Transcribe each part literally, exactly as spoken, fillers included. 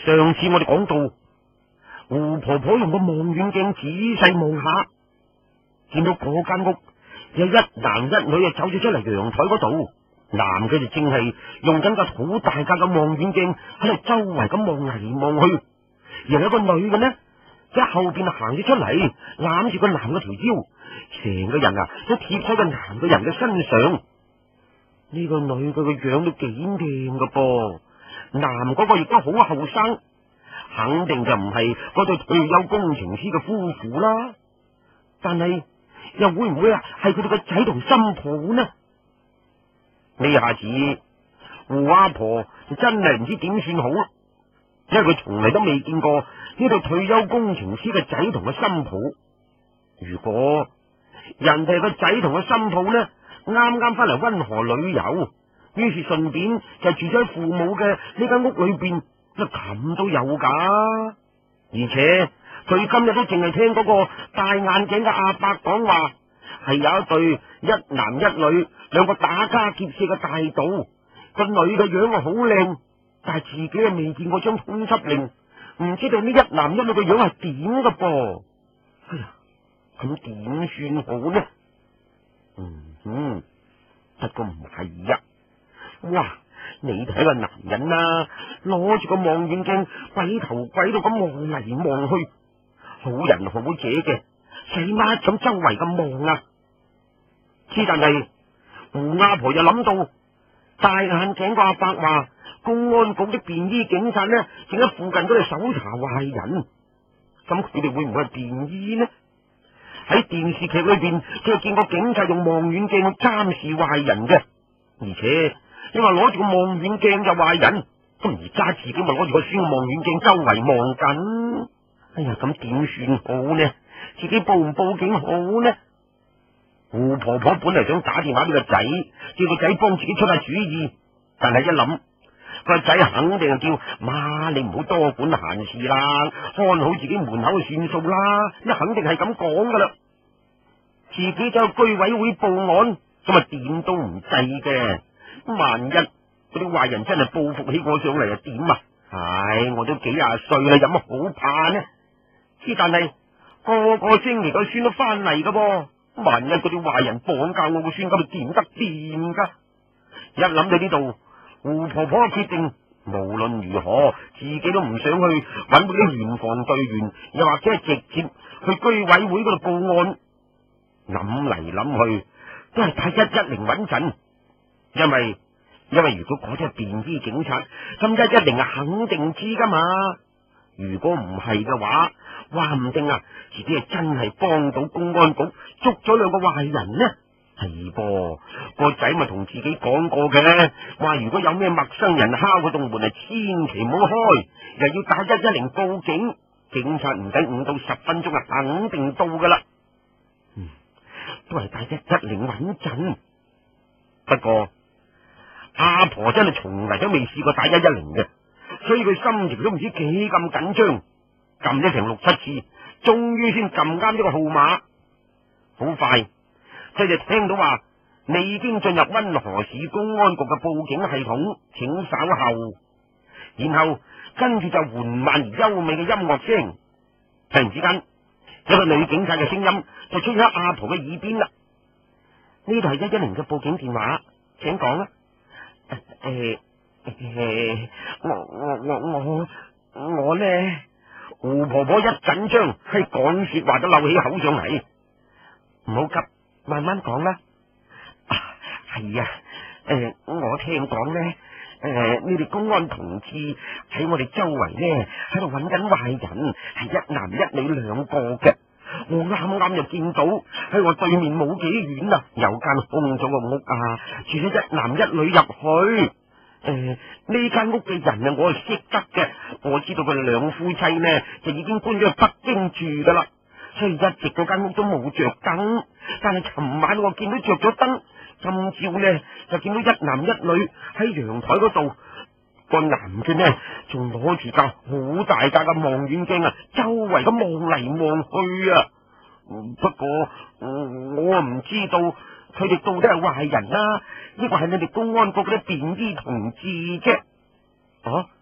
上次我哋講到，胡婆婆用個望遠鏡仔細望下，見到嗰間屋有一男一女啊走咗出嚟陽台嗰度，男嘅就正係用緊個好大架嘅望遠鏡喺度周圍咁望嚟望去，而有個女嘅呢，喺後邊行咗出嚟，攬住個男嘅條腰，成個人啊都貼喺個男嘅人嘅身上。呢個女嘅個樣都幾靚噶噃，男嗰個亦都好後生，肯定就唔係嗰對退休工程師嘅夫婦啦。但係又會唔會啊係佢哋個仔同新抱呢？呢下子胡阿婆就真係唔知點算好，因為佢從嚟都未見過呢對退休工程師嘅仔同個新抱。如果人哋個仔同個新抱呢，啱啱翻嚟溫河旅遊，於是順便就住咗喺父母嘅呢間屋裏邊，咁都有噶。而且佢今日都淨係聽嗰個戴眼鏡嘅阿伯講話，係有一對一男一女兩個打家劫舍嘅大盜，個女嘅樣啊好靚，但係自己啊未見過張通緝令，唔知道呢一男一女嘅樣係點噶噃。哎呀，咁點算好呢？嗯嗯，不過唔係呀。哇，你睇個男人啊，攞住個望遠鏡鬼頭鬼腦咁望嚟望去，好人好姐嘅，使乜咁周圍咁望啊？之但係胡阿婆又諗到戴眼鏡個阿伯話，公安局啲便衣警察呢，正喺附近嗰度搜查壞人，咁佢哋會唔會係便衣呢？喺電視劇裏邊，佢又見過警察用望遠鏡去監視壞人嘅，而且你話攞住個望遠鏡就壞人，咁而家自己咪攞住個雙望遠鏡周圍望緊。哎呀，咁點算好呢？自己報唔報警好呢？胡婆婆本嚟想打電話俾個仔，叫個仔幫自己出下主意，但係一諗，個仔肯定係叫媽，你唔好多管閒事啦，看好自己門口就算數啦，一肯定係咁講噶啦。自己走去居委會報案，咁啊點都唔制嘅。萬一嗰啲壞人真係報復起我上嚟，又點啊？唉，我都幾廿歲啦，有乜好怕呢？之但係個個星期個孫都翻嚟噶噃，萬一嗰啲壞人綁架我個孫，咁咪點得掂噶？一諗到呢度，胡婆婆決定無論如何，自己都唔想去揾嗰啲聯防隊員，又或者係直接去居委會嗰度報案。諗嚟諗去，都係打一一零穩陣，因為因為如果嗰啲係便衣警察，咁一一零係肯定知噶嘛。如果唔係嘅話，話唔定啊，自己係真係幫到公安局捉咗兩個壞人呢。係噃，個仔咪同自己講過嘅，話如果有咩陌生人敲嗰棟門，係千祈唔好開，又要打一一零報警，警察唔使五到十分鐘啊，肯定到噶啦。嗯，都係打一一零穩陣。不過阿婆真係從嚟都未試過打一一零嘅，所以佢心情都唔知幾咁緊張，撳咗成六七次，終於先撳啱呢個號碼。好快，佢就聽到話你已經進入溫河市公安局嘅報警系統，請稍後。然後跟住就緩慢而優美嘅音樂聲，突然之間有個女警察嘅聲音就出現喺阿婆嘅耳邊啦。呢度係一一零嘅報警電話，請講啦。誒誒，我我我我我呢？胡婆婆一緊張，係講說話都漏起口上嚟。唔好急，慢慢講啦。啊，係啊，誒、呃，我聽講呢，誒、呃，你哋公安同志喺我哋周圍呢，喺度揾緊壞人，係一男一女兩個嘅。我啱啱就見到喺我對面冇幾遠啊，有間空咗個屋啊，住咗一男一女入去。誒，呢間屋嘅人啊，我係識得嘅，我知道佢哋兩夫妻呢，就已經搬咗去北京住噶啦。所以一直嗰間屋都冇着燈，但係尋晚我見到着咗燈，今朝呢就見到一男一女喺陽台嗰度，個男嘅呢仲攞住架好大架嘅望遠鏡啊，周圍咁望嚟望去啊。不過我唔知道佢哋到底係壞人啦，抑或係你哋公安局嗰啲便衣同志啫。哦，咁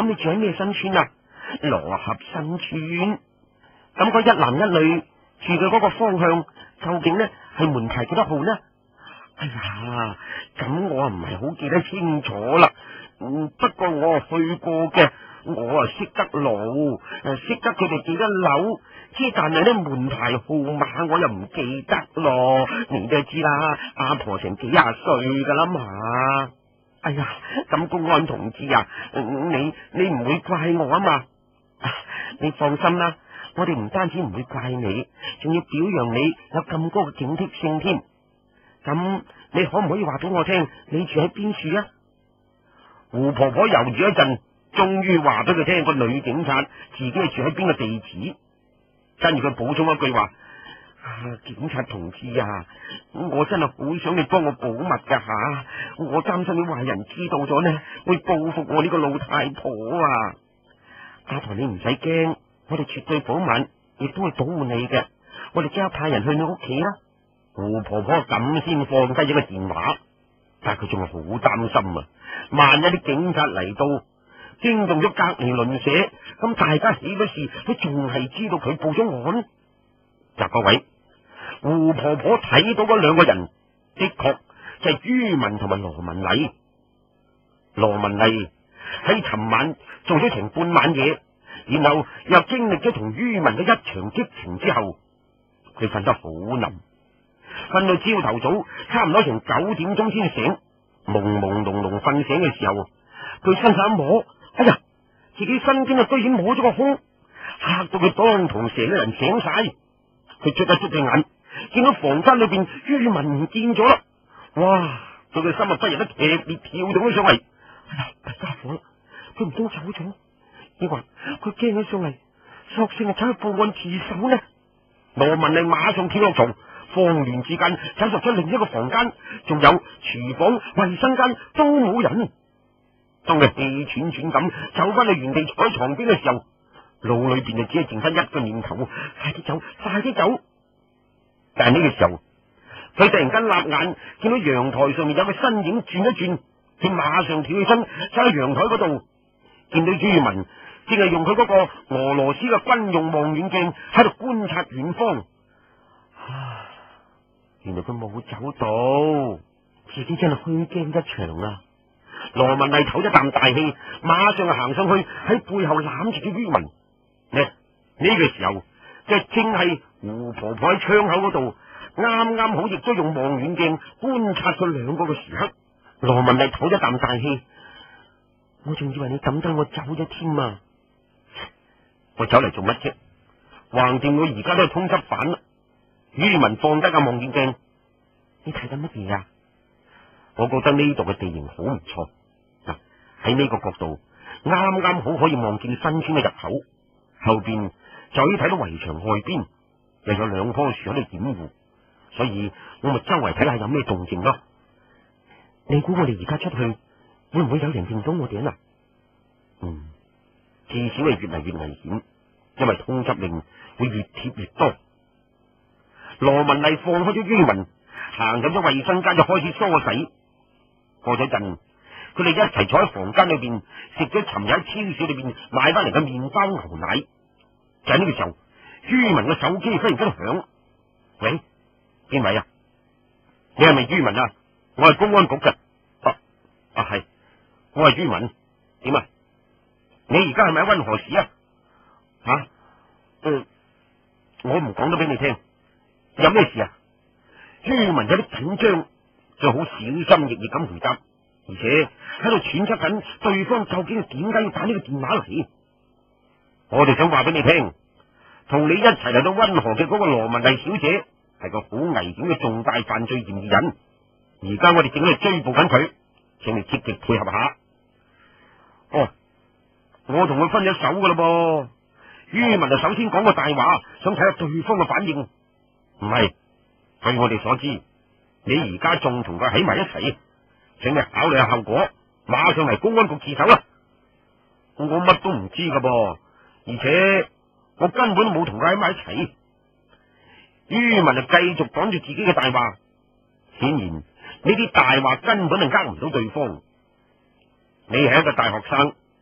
咁你住喺咩新村啊？羅合新村。咁嗰一男一女住嘅嗰個方向，究竟呢係門牌幾多號呢？哎呀，咁我唔係好記得清楚啦。嗯，不過我去過嘅，我啊識得路，誒識得佢哋幾多樓，之但係呢門牌號碼我又唔記得咯。你都知啦，阿婆成幾廿歲噶啦嘛。哎呀，咁公安同志啊，你你唔會怪我啊嘛？你放心啦，我哋唔單止唔會怪你，仲要表揚你有咁高嘅警惕性添。咁你可唔可以話俾我聽，你住喺邊處啊？胡婆婆猶豫一陣，終於話俾佢聽個女警察自己係住喺邊個地址。跟住佢補充一句話：啊，警察同志啊，我真係好想你幫我保密噶吓，我擔心啲壞人知道咗呢，會報復我呢個老太婆啊！阿婆你唔使驚，我哋絕對保密，亦都會保護你嘅。我哋即刻派人去你屋企啦。胡婆婆咁先放低咗個電話，但係佢仲係好擔心啊！萬一啲警察嚟到，驚動咗隔籬鄰舍，咁大家起咗事，都仲係知道佢報咗案。嗱，各位，胡婆婆睇到嗰兩個人，的確就係于文同埋羅文麗。羅文麗喺尋晚做咗成半晚嘢，然後又經歷咗同于文嘅一場激情之後，佢瞓得好冧。瞓到朝頭早，差唔多成九點鐘先醒，朦朦朧朧瞓醒嘅時候，佢伸手一摸，哎呀，自己身邊啊居然摸咗個空，嚇到佢當堂成個人醒晒。佢捽一捽隻眼，見到房間裏邊于文唔見咗啦，哇！佢嘅心啊不由得劇烈跳動咗上嚟。哎呀，大家伙啦，佢唔通走咗？抑或佢驚咗上嚟，索性係走去報案自首呢？羅文麗馬上跳落床，慌亂之間走入咗另一個房間，仲有廚房、衛生間都冇人。當佢氣喘喘咁走翻去原地坐喺床邊嘅時候，腦裏邊就只係剩翻一個念頭：快啲走，快啲走！但係呢個時候，佢突然間立眼見到陽台上面有個身影轉一轉，佢馬上跳起身走喺陽台嗰度，見到于文正係用佢嗰個俄羅斯嘅軍用望遠鏡喺度觀察遠方。啊！原來佢冇走到，自己真係虛驚一場啊！羅文麗唞一啖大氣，馬上行上去喺背後攬住咗于文。呢呢、這個時候就正係胡婆婆喺窗口嗰度，啱啱好亦都用望遠鏡觀察佢兩個嘅時刻。羅文麗唞一啖大氣，我仲以為你抌低我走咗添啊！我走嚟做乜啫？橫掂我而家都係通緝犯啦。于文放低個望遠鏡，你睇緊乜嘢啊？我覺得呢度嘅地形好唔錯，嗱，喺呢個角度啱啱好可以望見新村嘅入口，後邊就可以睇到圍牆外邊又有兩棵樹喺度掩護，所以我咪周圍睇下有咩動靜咯。你估我哋而家出去會唔會有人認到我哋啊？嗯，至少係越嚟越危險，因為通緝令會越貼越多。羅文麗放開咗于文，行入咗衛生間就開始梳洗。過咗陣，佢哋一齊坐喺房間裏邊食咗尋日喺超市裏邊買翻嚟嘅麵包牛奶。就喺呢個時候，于文嘅手機忽然間響。喂，邊位啊？你係咪于文啊？我係公安局嘅。啊啊係，我係于文。點啊？你而家係咪喺溫河市啊？吓、啊？嗯，我唔講得俾你聽。有咩事啊？于文有啲緊張，就好小心翼翼咁回答，而且喺度揣測緊對方究竟點解要打呢個電話嚟。我哋想話俾你聽，同你一齊嚟到溫河嘅嗰個羅文麗小姐係個好危險嘅重大犯罪嫌疑人，而家我哋正喺度追捕緊佢，請你積極配合下。哦，我同佢分咗手噶啦噃。于文就首先講個大話，想睇下對方嘅反應。唔係，據我哋所知，你而家仲同佢喺埋一齊，請你考慮下後果，馬上嚟公安局自首啦。我乜都唔知噶噃，而且我根本都冇同佢喺埋一齊。于文就繼續講住自己嘅大話，顯然呢啲大話根本就呃唔到對方。你係一個大學生，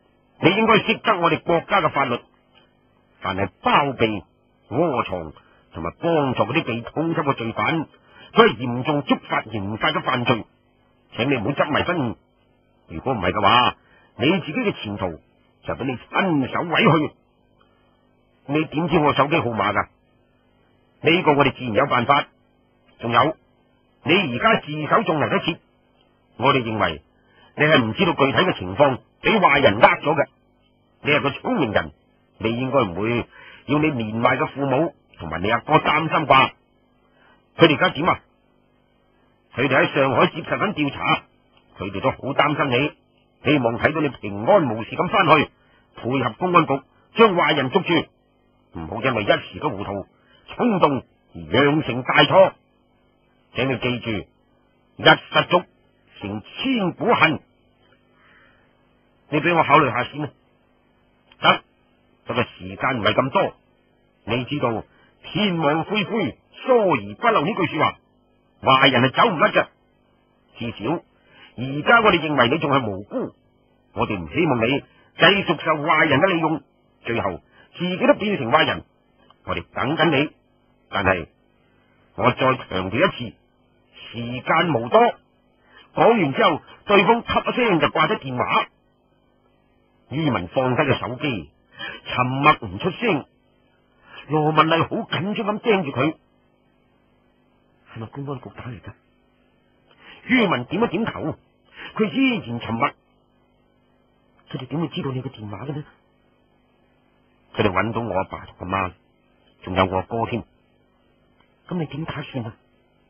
你應該識得我哋國家嘅法律，凡係包庇、窩藏同埋幫助嗰啲被通緝嘅罪犯，都係嚴重觸發刑法嘅犯罪，請你唔好執迷不悟。如果唔係嘅話，你自己嘅前途就俾你親手毀去。你點知我手機號碼噶？呢個我哋自然有辦法。仲有，你而家自首仲嚟得切。我哋認為你係唔知道具體嘅情況，俾壞人呃咗嘅。你係個聰明人，你應該唔會要你年邁嘅父母同埋你阿哥擔心啩？佢哋而家點啊？佢哋喺上海接受緊調查，佢哋都好擔心你，希望睇到你平安無事咁翻去，配合公安局將壞人捉住，唔好因為一時嘅糊塗衝動而釀成大錯。請你記住，一失足成千古恨。你俾我考慮下先啦。得，不過時間唔係咁多。你知道天網恢恢，疏而不漏呢句說話，壞人係走唔甩嘅。至少而家我哋認為你仲係無辜，我哋唔希望你繼續受壞人嘅利用，最後自己都變成壞人。我哋等緊你，但係我再強調一次，時間無多。講完之後，對方啪一聲就掛咗電話。于文放低個手機，沉默唔出聲。羅文麗好緊張咁盯住佢，係咪公安局打嚟噶？于文點一點頭，佢依然沉默。佢哋點會知道你個電話嘅呢？佢哋揾到我阿爸同阿媽，仲有我阿哥添。咁你點打算啊？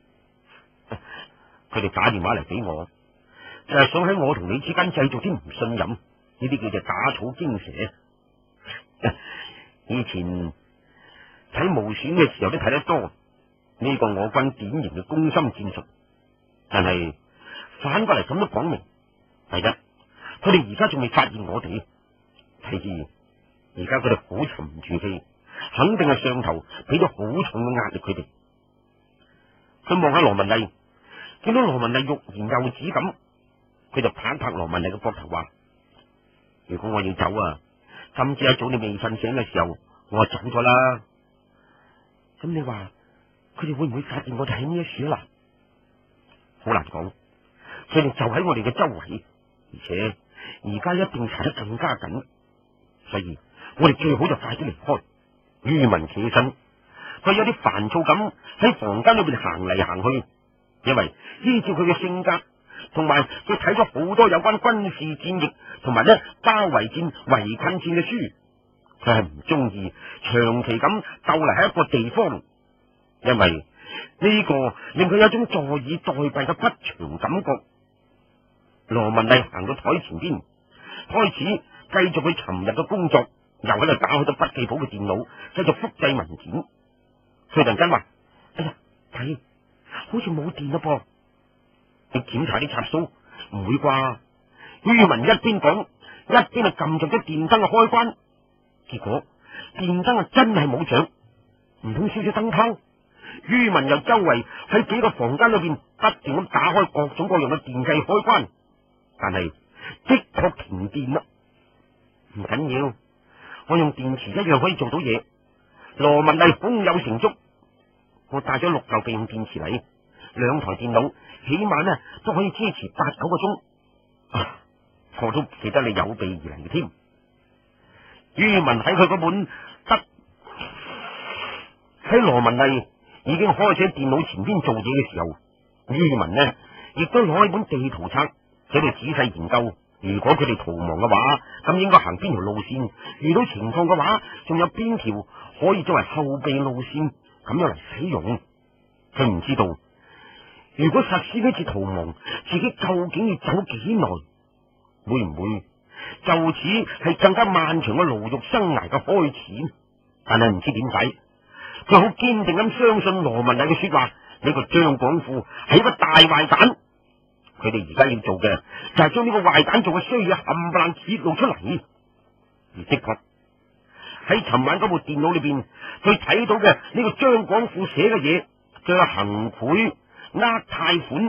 佢哋打電話嚟俾我，就係想喺我同你之間製造啲唔信任，呢啲叫做打草驚蛇。以前睇無線嘅時候都睇得多，呢個我軍典型嘅攻心戰術。但係反過嚟咁都講明，第一，佢哋而家仲未發現我哋；第二，而家佢哋好沉唔住氣，肯定係上頭俾咗好重嘅壓力佢哋。佢望下羅文麗，見到羅文麗欲言又止咁，佢就拍拍羅文麗嘅膊頭話：如果我要走啊，今朝一早你未瞓醒嘅時候，我就走咗啦。咁你話佢哋會唔會發現我哋喺呢一處啦？好難講，佢哋就喺我哋嘅周圍，而且而家一定查得更加緊，所以我哋最好就快啲離開。于文起身，佢有啲煩躁咁喺房間裏邊行嚟行去，因為依照佢嘅性格，同埋佢睇咗好多有關軍事戰役同埋咧包圍戰、圍困戰嘅書，佢係唔中意長期咁逗留喺一個地方，因為呢個令佢有種坐以待斃嘅不祥感覺。羅文麗行到台前邊，開始繼續佢尋日嘅工作，又喺度打開咗筆記簿嘅電腦，繼續複製文件。佢突然間話：哎呀，睇，好似冇電啦噃！你檢查啲插蘇，唔會啩？于文一邊講，一邊就撳着咗電燈嘅開關，結果電燈啊真係冇着，唔通燒咗燈泡？于文又周圍喺幾個房間裏邊不斷咁打開各種各樣嘅電掣開關，但係的確停電啦。唔緊要，我用電池一樣可以做到嘢。羅文麗胸有成竹，我帶咗六嚿備用電池嚟，兩台電腦起碼呢都可以支持八九個鐘。啊，我都記得你有備而嚟添。于文喺佢嗰本得喺羅文麗已經開始喺電腦前邊做嘢嘅時候，于文呢亦都攞起本地圖冊喺度仔細研究。如果佢哋逃亡嘅話，咁應該行邊條路線？遇到情況嘅話，仲有邊條可以作為後備路線咁樣嚟使用？佢唔知道，如果實施呢次逃亡，自己究竟要走幾耐？會唔會就此係更加漫長嘅牢獄生涯嘅開始？但係唔知點解，佢好堅定咁相信羅文麗嘅說話，呢個張廣富係一個大壞蛋。佢哋而家要做嘅就係將呢個壞蛋做嘅衰嘢冚唪唥揭露出嚟。而的確喺尋晚嗰部電腦裏邊，佢睇到嘅呢個張廣富寫嘅嘢，仲有行賄、呃貸款、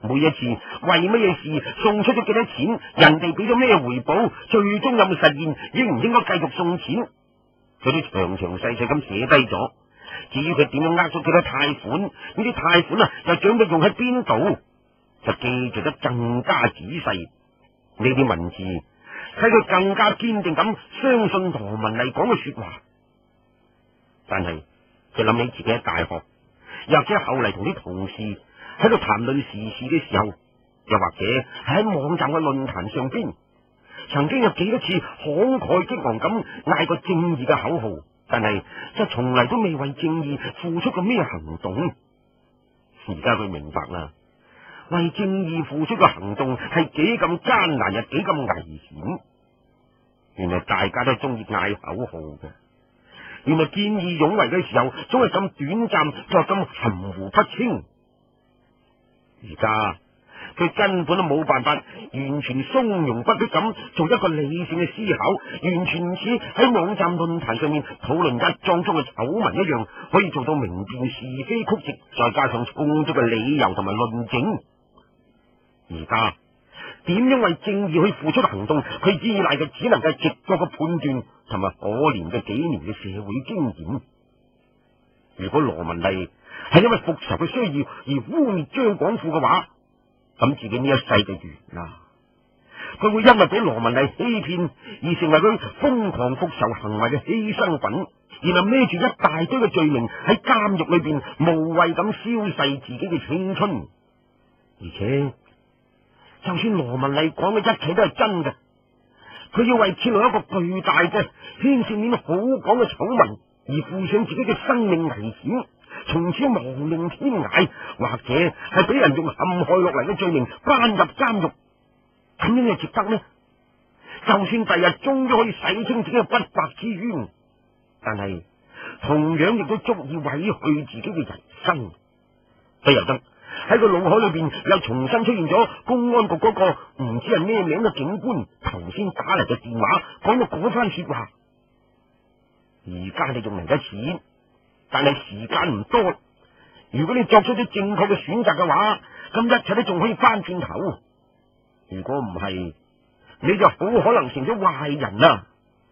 每一次為乜嘢事送出咗幾多錢，人哋俾咗咩回報，最終有冇實現，應唔應該繼續送錢，佢都詳詳細細咁寫低咗。至於佢點樣呃咗幾多貸款，呢啲貸款啊又準備用喺邊度，就記錄得更加仔細。呢啲文字使佢更加堅定咁相信羅文麗講嘅說話。但係佢諗起自己喺大學，又或者後嚟同啲同事喺度談論時事嘅時候，又或者喺網站嘅論壇上邊，曾經有幾多次慷慨激昂咁嗌過正義嘅口號，但係就從嚟都未為正義付出過咩行動。而家佢明白啦，為正義付出嘅行動係幾咁艱難，又幾咁危險。原來大家都中意嗌口號嘅，原來見義勇為嘅時候總係咁短暫，就係咁含糊不清。而家佢根本都冇辦法完全從容不迫咁做一個理性嘅思考，完全唔似喺網站論壇上面討論一樁樁嘅醜聞一樣，可以做到明辨是非曲直，再加上充足嘅理由同埋論證。而家點樣為正義去付出行動，佢依賴嘅只能夠直覺嘅判斷同埋可憐嘅幾年嘅社會經驗。如果羅文麗係因為復仇嘅需要而污衊張廣富嘅話，咁自己呢一世就完啦。佢會因為俾羅文麗欺騙而成為佢瘋狂復仇行為嘅犧牲品，然後孭住一大堆嘅罪名喺監獄裏邊無謂咁消逝自己嘅青春。而且就算羅文麗講嘅一切都係真嘅，佢要為揭露一個巨大嘅牽涉面好廣嘅醜聞而負上自己嘅生命危險，從此亡命天涯，或者係俾人用陷害落嚟嘅罪名關入監獄，咁樣又值得呢？就算第日終於可以洗清自己嘅不白之冤，但係同樣亦都足以毀去自己嘅人生。不由得喺個腦海裏邊又重新出現咗公安局嗰個唔知係咩名嘅警官頭先打嚟嘅電話，講到嗰番說話。而家你仲嚟得切，但係時間唔多。如果你作出咗正確嘅選擇嘅話，咁一切都仲可以翻轉頭。如果唔係，你就好可能成咗壞人啦。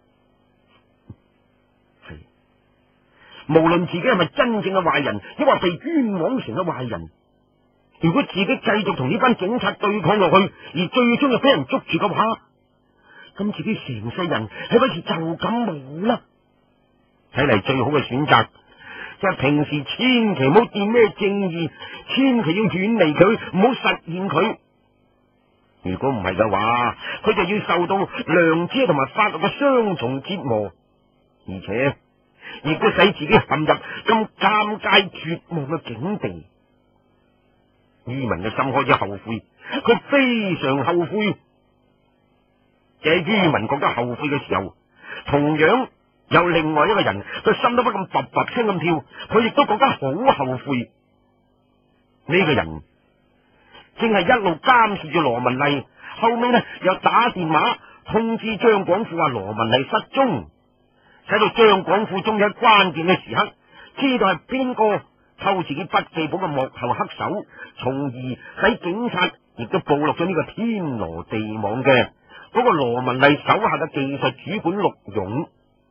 係，無論自己係咪真正嘅壞人，抑或被冤枉成咗壞人，如果自己繼續同呢班警察對抗落去，而最終又俾人捉住嘅話，咁自己成世人係不是就咁冇啦？睇嚟最好嘅選擇就係平時千祈唔好掂咩正義，千祈要遠離佢，唔好實現佢。如果唔係嘅話，佢就要受到良知同埋法律嘅雙重折磨，而且亦都使自己陷入咁尷尬絕望嘅境地。于文嘅心開始後悔，佢非常後悔。就喺于文覺得後悔嘅時候，同樣有另外一個人，佢心都不禁噠噠聲咁跳，佢亦都覺得好後悔。呢個人正係一路監視住羅文麗，後尾呢又打電話通知張廣富話羅文麗失蹤，使到張廣富終於喺關鍵嘅時刻知道係邊個偷自己筆記簿嘅幕後黑手，從而使警察亦都暴露咗呢個天羅地網嘅嗰個羅文麗手下嘅技術主管陸勇。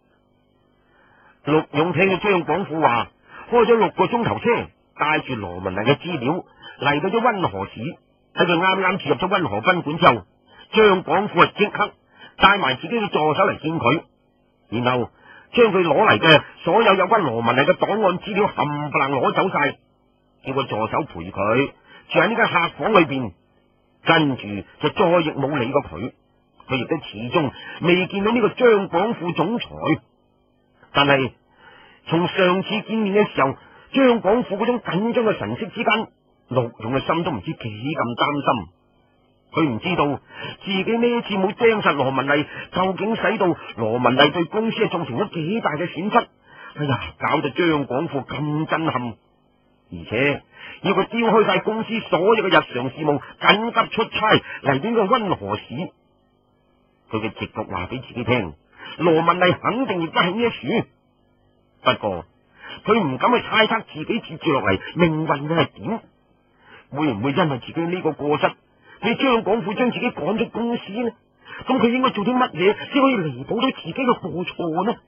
陸勇聽到張廣富話，開咗六個鐘頭車，帶住羅文麗嘅資料嚟到咗溫河市。喺佢啱啱住入咗溫河賓館之後，張廣富啊即刻帶埋自己嘅助手嚟見佢，然後將佢攞嚟嘅所有有關羅文麗嘅檔案資料冚唪唥攞走晒，叫個助手陪佢住喺呢間客房裏邊，跟住就再亦冇理過佢。佢亦都始終未見到呢個張廣富總裁。但係從上次見面嘅時候，張廣富嗰種緊張嘅神色之間，陸勇嘅心都唔知幾咁擔心。佢唔知道自己呢次冇盯實羅文麗，究竟使到羅文麗對公司係造成咗幾大嘅損失。哎呀，搞到張廣富咁震撼，而且要佢丟開晒公司所有嘅日常事務，緊急出差嚟到呢個溫河市。佢嘅直覺話俾自己聽，羅文麗肯定亦都喺呢一處。不過佢唔敢去猜測自己接住落嚟命運會係點。 會唔會因為自己呢個過失，俾張廣富將自己趕出公司呢？咁佢應該做啲乜嘢先可以彌補到自己嘅過錯呢？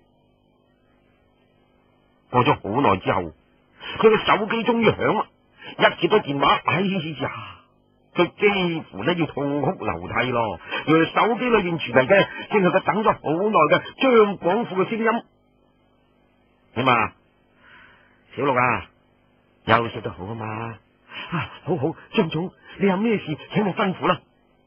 過咗好耐之後，佢嘅手機終於響啦，一接到電話，哎呀，佢幾乎咧要痛哭流涕咯。原來手機裏邊傳嚟嘅正係佢等咗好耐嘅張廣富嘅聲音。點啊，小六啊，休息得好啊嘛？啊，好好，張總，你有咩事請你吩咐啦。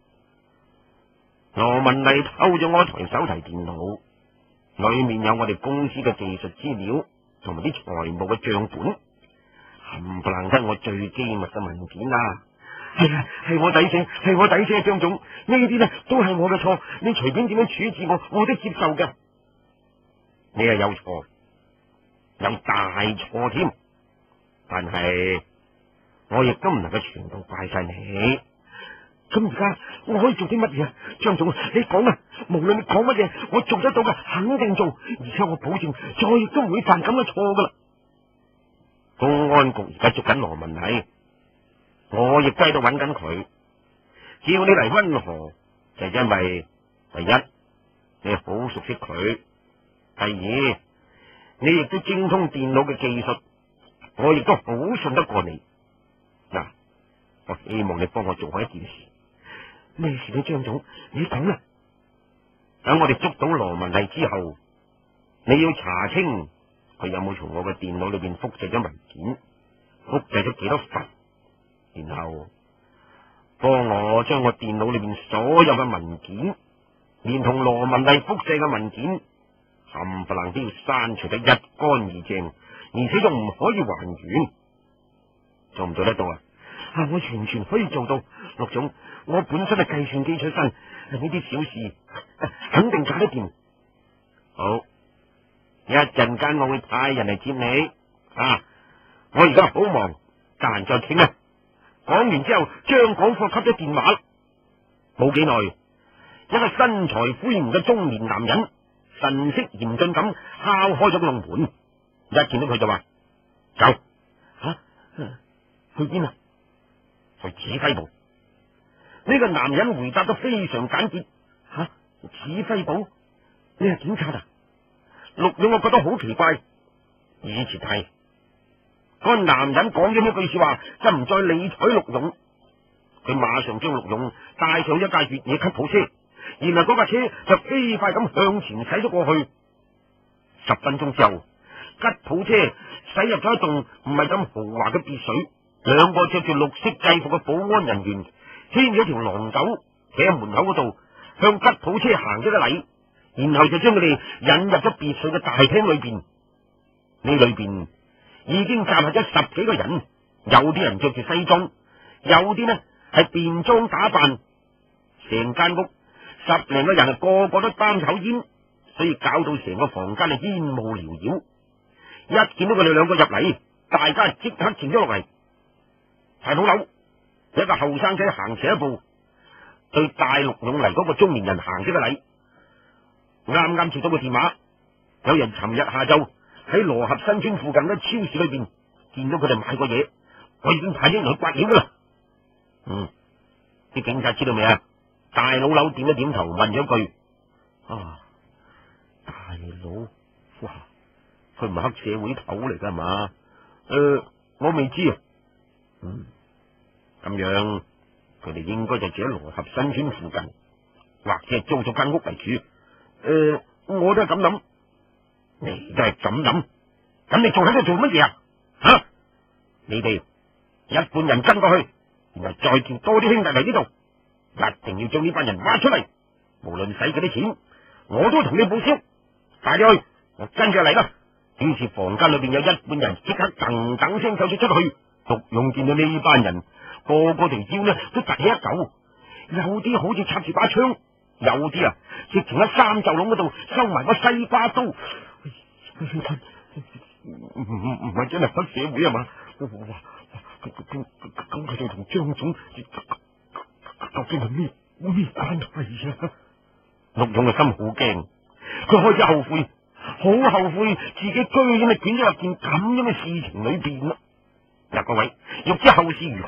羅文麗偷咗我台手提電腦，裏面有我哋公司嘅技術資料同埋啲財務嘅賬本，冚唪唥得我最機密嘅文件啊！係啊，係我抵死，係我抵死啊！張總，呢啲呢都係我嘅錯，你隨便點樣處置我，我都接受嘅。你係有錯，有大錯添，但係我亦都唔能夠全部怪晒你。咁而家我可以做啲乜嘢啊？張總，你講啊！無論你講乜嘢，我做得到嘅，肯定做，而且我保證再亦都唔會犯咁嘅錯噶啦。公安局而家捉緊羅文麗，我亦都喺度揾緊佢。叫你嚟溫河，就因為第一你好熟悉佢，第二你亦都精通電腦嘅技術，我亦都好信得過你。嗱，我希望你幫我做好一件事。咩事呢？張總，你講啦。等我哋捉到羅文麗之後，你要查清佢有冇從我嘅電腦裏邊複製咗文件，複製咗幾多份，然後幫我將我電腦裏邊所有嘅文件，連同羅文麗複製嘅文件，冚唪唥都要刪除得一乾二淨，而且仲唔可以還原。做唔做得到啊？啊，我完全可以做到，陸總。我本身係計算機出身，呢啲小事肯定搞得掂。好，一陣間我會派人嚟接你啊！我而家好忙，得閒再傾啊！講完之後，張廣富吸咗電話，冇幾耐，一個身材魁梧嘅中年男人，神色嚴峻咁敲開咗個籠門，一見到佢就話：走！吓、啊，去邊啊？去指揮部。呢個男人回答得非常簡潔：吓、啊，指揮部？你係警察啊？陸勇我覺得好奇怪，以前係嗰個男人講咗呢句說話，就唔再理睬陸勇，佢馬上將陸勇帶上一架越野吉普車，然後嗰架車就飛快咁向前駛咗過去。十分鐘之後，吉普車駛入咗一棟唔係咁豪華嘅別墅，兩個着住綠色制服嘅保安人員牽咗條狼狗，企喺門口嗰度向吉普車行咗個禮，然後就將佢哋引入咗別墅嘅大廳裏邊。呢裏邊已經站埋咗十幾個人，有啲人着住西裝，有啲呢係便裝打扮。成間屋十零個人，個個都擔口煙，所以搞到成個房間係煙霧繚繞。一見到佢哋兩個入嚟，大家即刻靜咗落嚟。大佬樓一個後生仔行前一步，對帶陸勇嚟嗰個中年人行咗個禮。啱啱接到個電話，有人尋日下晝喺羅合新村附近嘅超市裏邊見到佢哋買過嘢，我已經派啲人去刮料噶啦。嗯，啲警察知道未啊？大佬樓點一點頭，問咗句：啊，大佬，哇，佢唔係黑社會頭嚟噶嘛？誒、呃，我未知啊。嗯，咁樣佢哋應該就住喺羅合新村附近，或者係租咗間屋嚟住。誒、呃，我都係咁諗。你都係咁諗？咁你仲喺度做乜嘢啊？吓、啊！你哋一半人跟過去，然後再叫多啲兄弟嚟呢度，一定要將呢班人挖出嚟，無論使幾多錢，我都同你報銷。快啲去，我跟住嚟啦。於是房間裏邊有一半人即刻噔噔聲走咗出去。陸勇見到呢班人，個個條腰呢都凸起一嚿，有啲好似插住把槍，有啲啊直情喺衫袖窿嗰度收埋個西瓜刀。唔唔唔係真係黑社會啊嘛？哇！咁咁咁佢哋同張總究竟係咩咩關係啊？陸勇嘅心好驚，佢開始後悔，好後悔自己居然係捲咗入件咁樣嘅事情裏邊啦。嗱，各位欲知後事如何，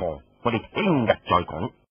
我哋聽日再講。